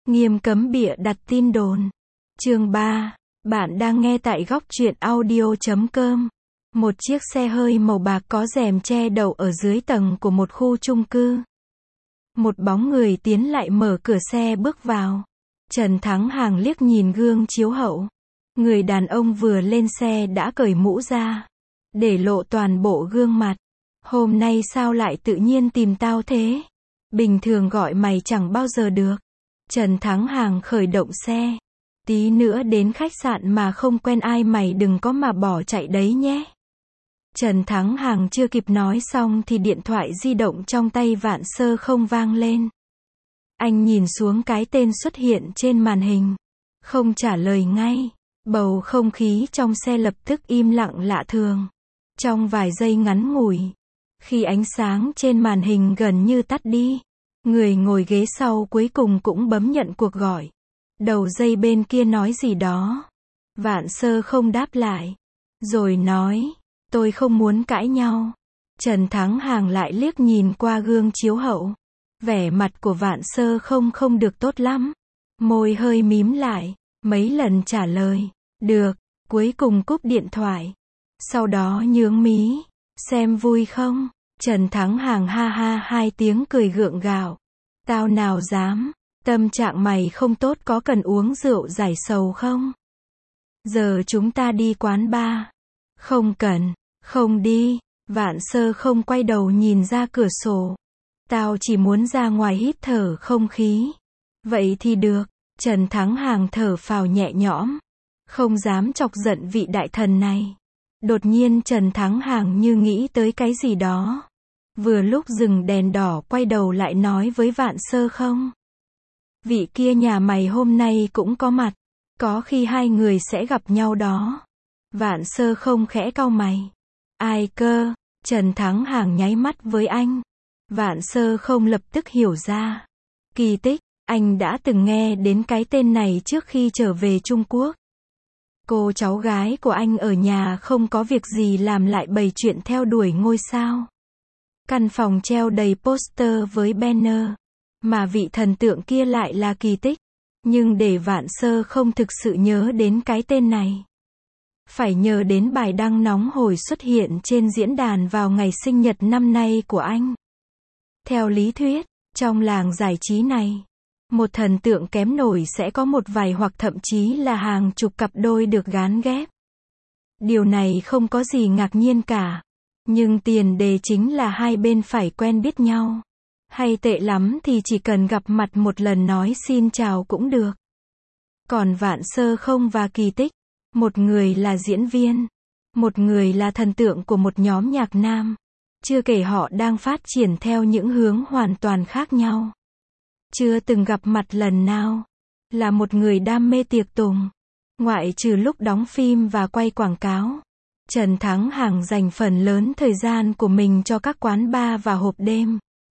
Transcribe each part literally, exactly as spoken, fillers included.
Nghiêm cấm bịa đặt tin đồn. Chương ba. Bạn đang nghe tại góc truyện audio chấm com. Một chiếc xe hơi màu bạc có rèm che đậu ở dưới tầng của một khu chung cư. Một bóng người tiến lại mở cửa xe bước vào. Trần Thắng Hàng liếc nhìn gương chiếu hậu. Người đàn ông vừa lên xe đã cởi mũ ra, để lộ toàn bộ gương mặt. Hôm nay sao lại tự nhiên tìm tao thế? Bình thường gọi mày chẳng bao giờ được. Trần Thắng Hàng khởi động xe. Tí nữa đến khách sạn mà không quen ai mày đừng có mà bỏ chạy đấy nhé. Trần Thắng Hàng chưa kịp nói xong thì điện thoại di động trong tay Vạn Sơ không vang lên. Anh nhìn xuống cái tên xuất hiện trên màn hình. Không trả lời ngay. Bầu không khí trong xe lập tức im lặng lạ thường. Trong vài giây ngắn ngủi, khi ánh sáng trên màn hình gần như tắt đi, người ngồi ghế sau cuối cùng cũng bấm nhận cuộc gọi. Đầu dây bên kia nói gì đó. Vạn Sơ không đáp lại. Rồi nói, tôi không muốn cãi nhau. Trần Thắng Hàng lại liếc nhìn qua gương chiếu hậu. Vẻ mặt của Vạn Sơ không không được tốt lắm. Môi hơi mím lại, mấy lần trả lời, được, cuối cùng cúp điện thoại. Sau đó nhướng mí, xem vui không? Trần Thắng Hàng ha ha hai tiếng cười gượng gạo. Tao nào dám, tâm trạng mày không tốt có cần uống rượu giải sầu không? Giờ chúng ta đi quán bar. Không cần, không đi. Vạn Sơ không quay đầu nhìn ra cửa sổ. Tao chỉ muốn ra ngoài hít thở không khí. Vậy thì được. Trần Thắng Hàng thở phào nhẹ nhõm. Không dám chọc giận vị đại thần này. Đột nhiên Trần Thắng Hàng như nghĩ tới cái gì đó. Vừa lúc dừng đèn đỏ quay đầu lại nói với Vạn Sơ không. Vị kia nhà mày hôm nay cũng có mặt. Có khi hai người sẽ gặp nhau đó. Vạn Sơ không khẽ cau mày. Ai cơ? Trần Thắng Hàng nháy mắt với anh. Vạn Sơ không lập tức hiểu ra. Kỳ Tích, anh đã từng nghe đến cái tên này trước khi trở về Trung Quốc. Cô cháu gái của anh ở nhà không có việc gì làm lại bày chuyện theo đuổi ngôi sao. Căn phòng treo đầy poster với banner. Mà vị thần tượng kia lại là Kỳ Tích. Nhưng để Vạn Sơ không thực sự nhớ đến cái tên này. Phải nhờ đến bài đăng nóng hổi xuất hiện trên diễn đàn vào ngày sinh nhật năm nay của anh. Theo lý thuyết, trong làng giải trí này, một thần tượng kém nổi sẽ có một vài hoặc thậm chí là hàng chục cặp đôi được gán ghép. Điều này không có gì ngạc nhiên cả. Nhưng tiền đề chính là hai bên phải quen biết nhau. Hay tệ lắm thì chỉ cần gặp mặt một lần nói xin chào cũng được. Còn Vạn Sơ không và Kỳ Tích, một người là diễn viên, một người là thần tượng của một nhóm nhạc nam. Chưa kể họ đang phát triển theo những hướng hoàn toàn khác nhau. Chưa từng gặp mặt lần nào. Là một người đam mê tiệc tùng. Ngoại trừ lúc đóng phim và quay quảng cáo. Trần Thắng Hàng dành phần lớn thời gian của mình cho các quán bar và hộp đêm.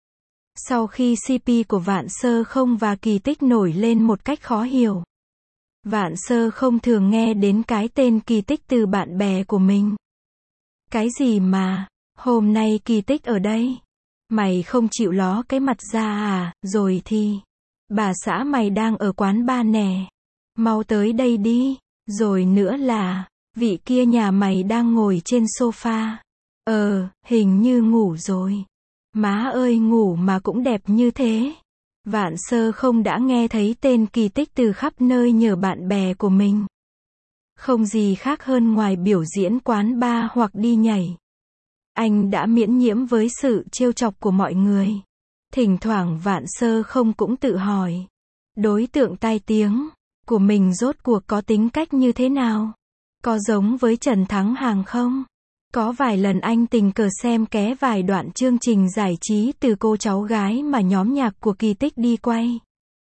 Sau khi xê pê của Vạn Sơ không và Kỳ Tích nổi lên một cách khó hiểu. Vạn Sơ không thường nghe đến cái tên Kỳ Tích từ bạn bè của mình. Cái gì mà, hôm nay Kỳ Tích ở đây? Mày không chịu ló cái mặt ra à, rồi thì. Bà xã mày đang ở quán bar nè. Mau tới đây đi. Rồi nữa là, vị kia nhà mày đang ngồi trên sofa. Ờ, hình như ngủ rồi. Má ơi ngủ mà cũng đẹp như thế. Vạn Sơ không đã nghe thấy tên Kỳ Tích từ khắp nơi nhờ bạn bè của mình. Không gì khác hơn ngoài biểu diễn quán bar hoặc đi nhảy. Anh đã miễn nhiễm với sự trêu chọc của mọi người. Thỉnh thoảng Vạn Sơ không cũng tự hỏi. Đối tượng tai tiếng của mình rốt cuộc có tính cách như thế nào? Có giống với Trần Thắng Hàng không? Có vài lần anh tình cờ xem ké vài đoạn chương trình giải trí từ cô cháu gái mà nhóm nhạc của Kỳ Tích đi quay.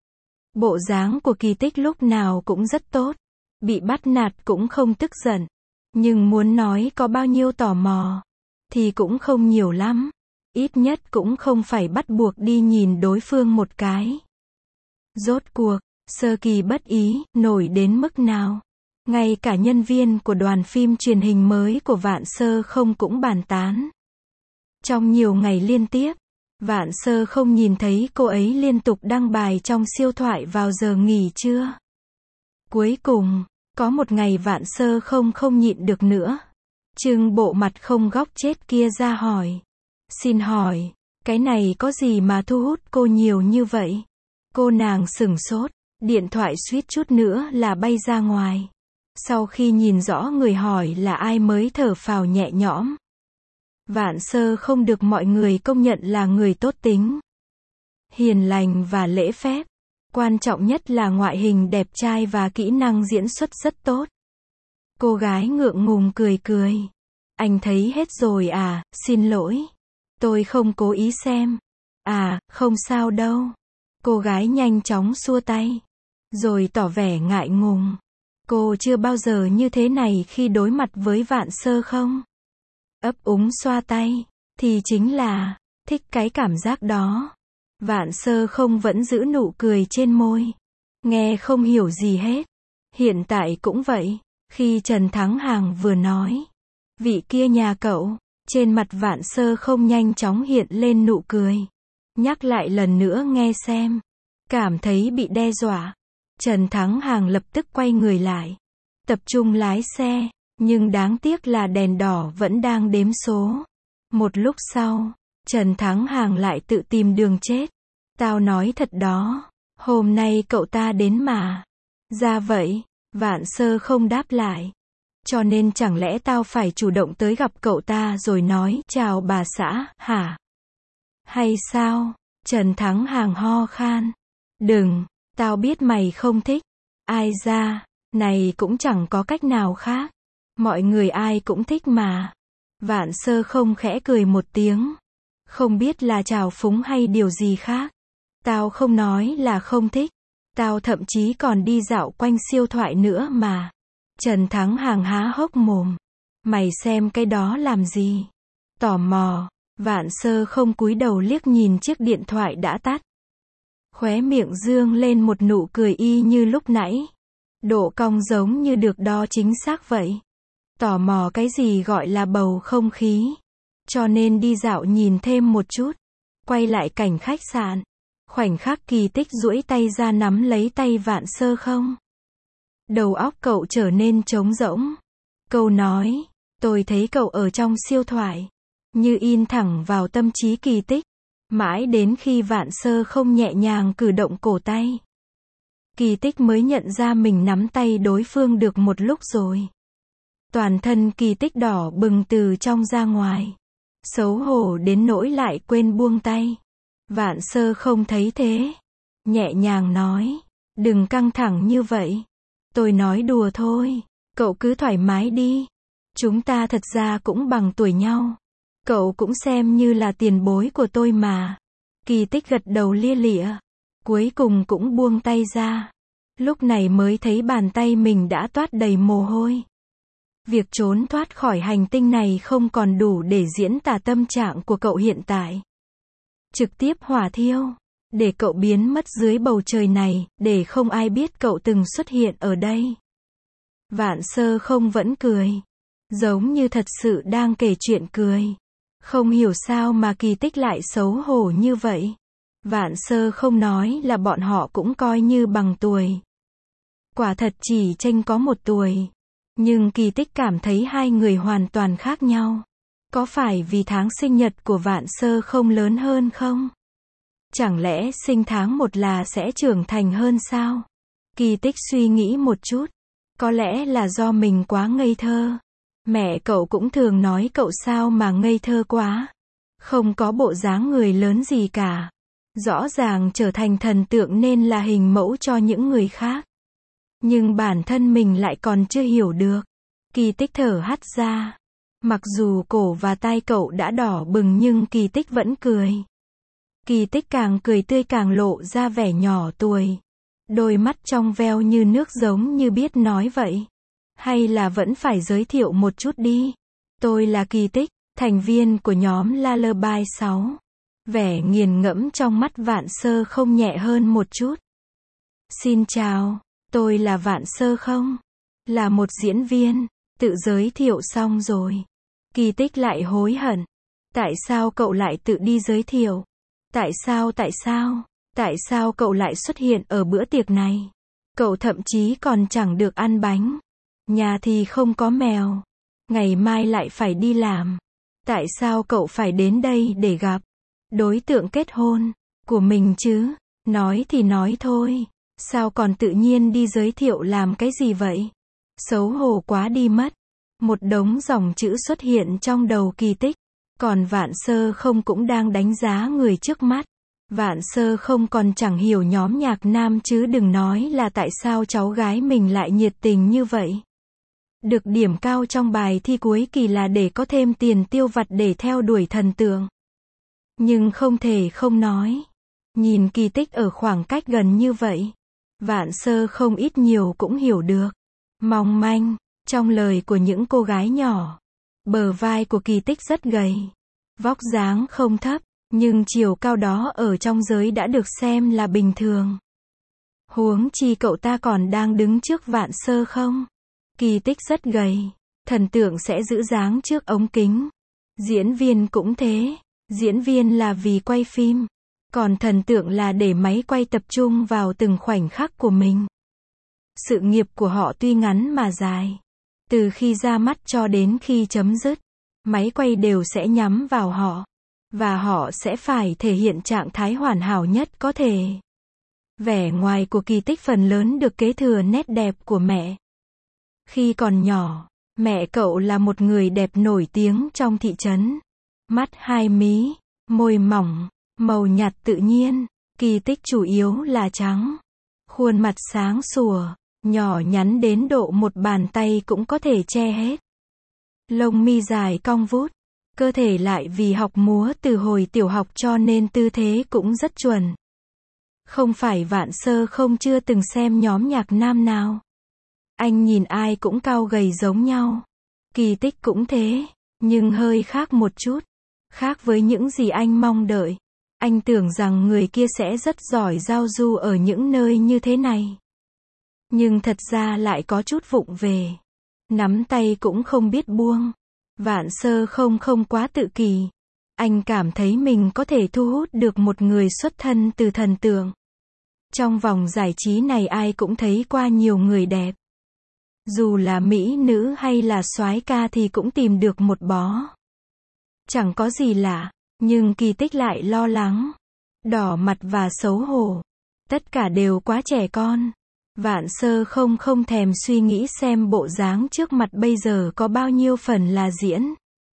Bộ dáng của Kỳ Tích lúc nào cũng rất tốt. Bị bắt nạt cũng không tức giận. Nhưng muốn nói có bao nhiêu tò mò thì cũng không nhiều lắm. Ít nhất cũng không phải bắt buộc đi nhìn đối phương một cái. Rốt cuộc, Sơ Kỳ bất ý, nổi đến mức nào? Ngay cả nhân viên của đoàn phim truyền hình mới của Vạn Sơ không cũng bàn tán. Trong nhiều ngày liên tiếp, Vạn Sơ không nhìn thấy cô ấy liên tục đăng bài trong siêu thoại vào giờ nghỉ trưa. Cuối cùng, có một ngày Vạn Sơ không không nhịn được nữa. Trưng bộ mặt không góc chết kia ra hỏi. Xin hỏi, cái này có gì mà thu hút cô nhiều như vậy? Cô nàng sửng sốt, điện thoại suýt chút nữa là bay ra ngoài. Sau khi nhìn rõ người hỏi là ai mới thở phào nhẹ nhõm. Vạn Sơ không được mọi người công nhận là người tốt tính, hiền lành và lễ phép. Quan trọng nhất là ngoại hình đẹp trai và kỹ năng diễn xuất rất tốt. Cô gái ngượng ngùng cười cười. Anh thấy hết rồi à, xin lỗi. Tôi không cố ý xem. À, không sao đâu. Cô gái nhanh chóng xua tay, rồi tỏ vẻ ngại ngùng. Cô chưa bao giờ như thế này khi đối mặt với Vạn Sơ không? Ấp úng xoa tay, thì chính là, thích cái cảm giác đó. Vạn Sơ không vẫn giữ nụ cười trên môi. Nghe không hiểu gì hết. Hiện tại cũng vậy. Khi Trần Thắng Hàng vừa nói, vị kia nhà cậu, trên mặt Vạn Sơ không nhanh chóng hiện lên nụ cười. Nhắc lại lần nữa nghe xem. Cảm thấy bị đe dọa. Trần Thắng Hàng lập tức quay người lại, tập trung lái xe. Nhưng đáng tiếc là đèn đỏ vẫn đang đếm số. Một lúc sau, Trần Thắng Hàng lại tự tìm đường chết. Tao nói thật đó, hôm nay cậu ta đến mà. Ra vậy, Vạn Sơ không đáp lại. Cho nên chẳng lẽ tao phải chủ động tới gặp cậu ta rồi nói chào bà xã, hả? Hay sao? Trần Thắng Hàng ho khan. Đừng, tao biết mày không thích. Ai ra, này cũng chẳng có cách nào khác. Mọi người ai cũng thích mà. Vạn Sơ không khẽ cười một tiếng. Không biết là trào phúng hay điều gì khác. Tao không nói là không thích. Tao thậm chí còn đi dạo quanh siêu thoại nữa mà. Trần Thắng Hàng há hốc mồm. Mày xem cái đó làm gì? Tò mò. Vạn Sơ không cúi đầu liếc nhìn chiếc điện thoại đã tắt. Khóe miệng dương lên một nụ cười y như lúc nãy. Độ cong giống như được đo chính xác vậy. Tò mò cái gì gọi là bầu không khí. Cho nên đi dạo nhìn thêm một chút. Quay lại cảnh khách sạn. Khoảnh khắc Kỳ Tích duỗi tay ra nắm lấy tay Vạn Sơ không. Đầu óc cậu trở nên trống rỗng. Câu nói, tôi thấy cậu ở trong siêu thoại, như in thẳng vào tâm trí Kỳ Tích. Mãi đến khi Vạn Sơ không nhẹ nhàng cử động cổ tay, Kỳ Tích mới nhận ra mình nắm tay đối phương được một lúc rồi. Toàn thân Kỳ Tích đỏ bừng từ trong ra ngoài. Xấu hổ đến nỗi lại quên buông tay. Vạn Sơ không thấy thế. Nhẹ nhàng nói. Đừng căng thẳng như vậy. Tôi nói đùa thôi. Cậu cứ thoải mái đi. Chúng ta thật ra cũng bằng tuổi nhau. Cậu cũng xem như là tiền bối của tôi mà. Kỳ Tích gật đầu lia lịa. Cuối cùng cũng buông tay ra. Lúc này mới thấy bàn tay mình đã toát đầy mồ hôi. Việc trốn thoát khỏi hành tinh này không còn đủ để diễn tả tâm trạng của cậu hiện tại. Trực tiếp hỏa thiêu. Để cậu biến mất dưới bầu trời này, để không ai biết cậu từng xuất hiện ở đây. Vạn Sơ không vẫn cười. Giống như thật sự đang kể chuyện cười. Không hiểu sao mà Kỳ Tích lại xấu hổ như vậy. Vạn Sơ không nói là bọn họ cũng coi như bằng tuổi. Quả thật chỉ chênh có một tuổi. Nhưng Kỳ Tích cảm thấy hai người hoàn toàn khác nhau. Có phải vì tháng sinh nhật của Vạn Sơ không lớn hơn không? Chẳng lẽ sinh tháng một là sẽ trưởng thành hơn sao? Kỳ Tích suy nghĩ một chút. Có lẽ là do mình quá ngây thơ. Mẹ cậu cũng thường nói cậu sao mà ngây thơ quá. Không có bộ dáng người lớn gì cả. Rõ ràng trở thành thần tượng nên là hình mẫu cho những người khác. Nhưng bản thân mình lại còn chưa hiểu được. Kỳ Tích thở hắt ra. Mặc dù cổ và tai cậu đã đỏ bừng nhưng Kỳ Tích vẫn cười. Kỳ Tích càng cười tươi càng lộ ra vẻ nhỏ tuổi. Đôi mắt trong veo như nước giống như biết nói vậy. Hay là vẫn phải giới thiệu một chút đi. Tôi là Kỳ Tích, thành viên của nhóm Lullaby sáu. Vẻ nghiền ngẫm trong mắt Vạn Sơ không nhẹ hơn một chút. Xin chào, tôi là Vạn Sơ không? Là một diễn viên. Tự giới thiệu xong rồi. Kỳ Tích lại hối hận. Tại sao cậu lại tự đi giới thiệu? Tại sao tại sao? Tại sao cậu lại xuất hiện ở bữa tiệc này? Cậu thậm chí còn chẳng được ăn bánh. Nhà thì không có mèo. Ngày mai lại phải đi làm. Tại sao cậu phải đến đây để gặp đối tượng kết hôn của mình chứ? Nói thì nói thôi. Sao còn tự nhiên đi giới thiệu làm cái gì vậy? Xấu hổ quá đi mất. Một đống dòng chữ xuất hiện trong đầu Kỳ Tích. Còn Vạn Sơ Không cũng đang đánh giá người trước mắt. Vạn Sơ Không còn chẳng hiểu nhóm nhạc nam chứ đừng nói là tại sao cháu gái mình lại nhiệt tình như vậy. Được điểm cao trong bài thi cuối kỳ là để có thêm tiền tiêu vặt để theo đuổi thần tượng. Nhưng không thể không nói. Nhìn Kỳ Tích ở khoảng cách gần như vậy. Vạn Sơ Không ít nhiều cũng hiểu được. Mong manh, trong lời của những cô gái nhỏ. Bờ vai của Kỳ Tích rất gầy. Vóc dáng không thấp, nhưng chiều cao đó ở trong giới đã được xem là bình thường. Huống chi cậu ta còn đang đứng trước Vạn Sơ Không. Kỳ Tích rất gầy. Thần tượng sẽ giữ dáng trước ống kính. Diễn viên cũng thế. Diễn viên là vì quay phim. Còn thần tượng là để máy quay tập trung vào từng khoảnh khắc của mình. Sự nghiệp của họ tuy ngắn mà dài. Từ khi ra mắt cho đến khi chấm dứt, máy quay đều sẽ nhắm vào họ. Và họ sẽ phải thể hiện trạng thái hoàn hảo nhất có thể. Vẻ ngoài của Kỳ Tích phần lớn được kế thừa nét đẹp của mẹ. Khi còn nhỏ, mẹ cậu là một người đẹp nổi tiếng trong thị trấn. Mắt hai mí, môi mỏng, màu nhạt tự nhiên. Kỳ Tích chủ yếu là trắng. Khuôn mặt sáng sủa, nhỏ nhắn đến độ một bàn tay cũng có thể che hết. Lông mi dài cong vút. Cơ thể lại vì học múa từ hồi tiểu học cho nên tư thế cũng rất chuẩn. Không phải Vạn Sơ Không chưa từng xem nhóm nhạc nam nào. Anh nhìn ai cũng cao gầy giống nhau. Kỳ Tích cũng thế, nhưng hơi khác một chút. Khác với những gì anh mong đợi. Anh tưởng rằng người kia sẽ rất giỏi giao du ở những nơi như thế này. Nhưng thật ra lại có chút vụng về. Nắm tay cũng không biết buông. Vạn Sơ Không không quá tự kỷ. Anh cảm thấy mình có thể thu hút được một người xuất thân từ thần tượng. Trong vòng giải trí này ai cũng thấy qua nhiều người đẹp. Dù là mỹ nữ hay là soái ca thì cũng tìm được một bó. Chẳng có gì lạ, nhưng Kỳ Tích lại lo lắng, đỏ mặt và xấu hổ. Tất cả đều quá trẻ con. Vạn Sơ Không không thèm suy nghĩ xem bộ dáng trước mặt bây giờ có bao nhiêu phần là diễn.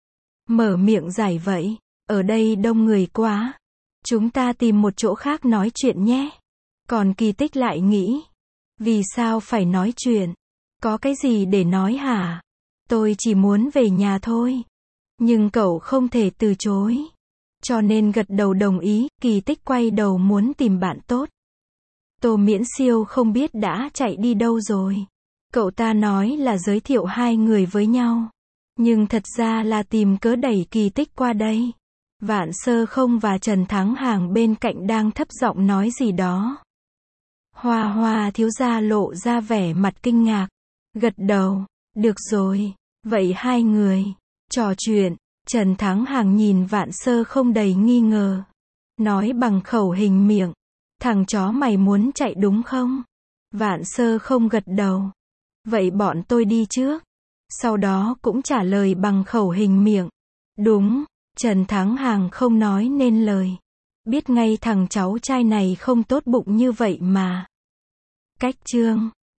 Mở miệng giải vậy, ở đây đông người quá. Chúng ta tìm một chỗ khác nói chuyện nhé. Còn Kỳ Tích lại nghĩ, vì sao phải nói chuyện? Có cái gì để nói hả? Tôi chỉ muốn về nhà thôi. Nhưng cậu không thể từ chối. Cho nên gật đầu đồng ý. Kỳ Tích quay đầu muốn tìm bạn tốt. Tô Miễn Siêu không biết đã chạy đi đâu rồi. Cậu ta nói là giới thiệu hai người với nhau. Nhưng thật ra là tìm cớ đẩy Kỳ Tích qua đây. Vạn Sơ Không và Trần Thắng Hàng bên cạnh đang thấp giọng nói gì đó. Hoa Hoa thiếu gia lộ ra vẻ mặt kinh ngạc. Gật đầu. Được rồi. Vậy hai người trò chuyện. Trần Thắng Hàng nhìn Vạn Sơ Không đầy nghi ngờ. Nói bằng khẩu hình miệng. Thằng chó mày muốn chạy đúng không? Vạn Sơ Không gật đầu. Vậy bọn tôi đi trước. Sau đó cũng trả lời bằng khẩu hình miệng. Đúng. Trần Thắng Hàng không nói nên lời. Biết ngay thằng cháu trai này không tốt bụng như vậy mà. Cách chương